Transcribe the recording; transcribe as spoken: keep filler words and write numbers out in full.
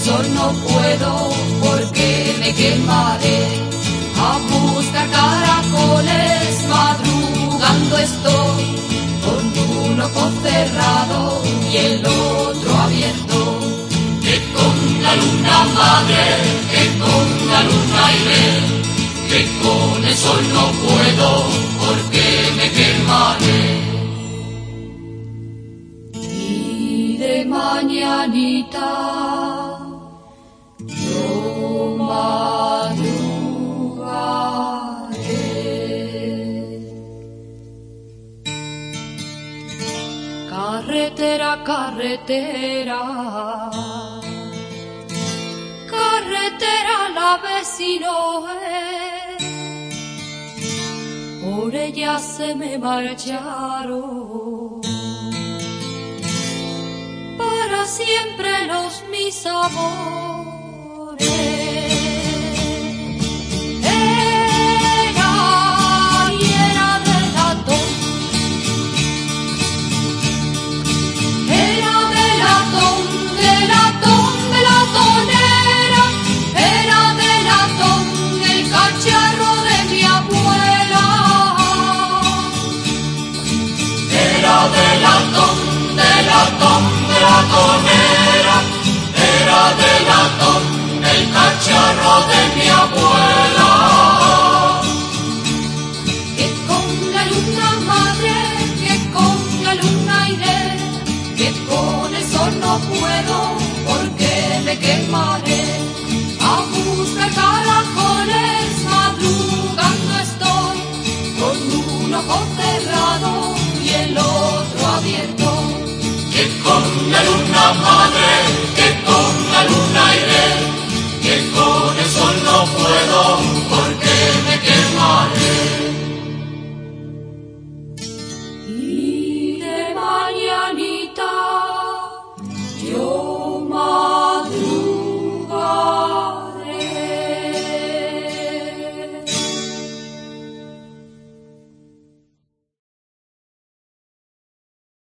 sol no puedo porque me quemaré. A buscar caracoles madrugando estoy, con un ojo cerrado y el otro abierto. Que con la luna madre, que con la luna iré, que con el sol no puedo porque me quemaré. Y de mañanita yo madrugaré. Carretera, carretera, carretera la vecino es, por ella se me marcharon para siempre los mis amores. Era y era de latón, era de latón, de latón, de latonera, era de latón, el cacharro de mi abuela. Era de latón, de latón, de latonera, era de latón, el cacharro de mi abuela. Que con la luna madre, que con la luna iré, que con el sol no puedo porque me quemaré. A buscar caracoles madrugando estoy, con un ojo cerrado y el otro abierto. Que con la luna madre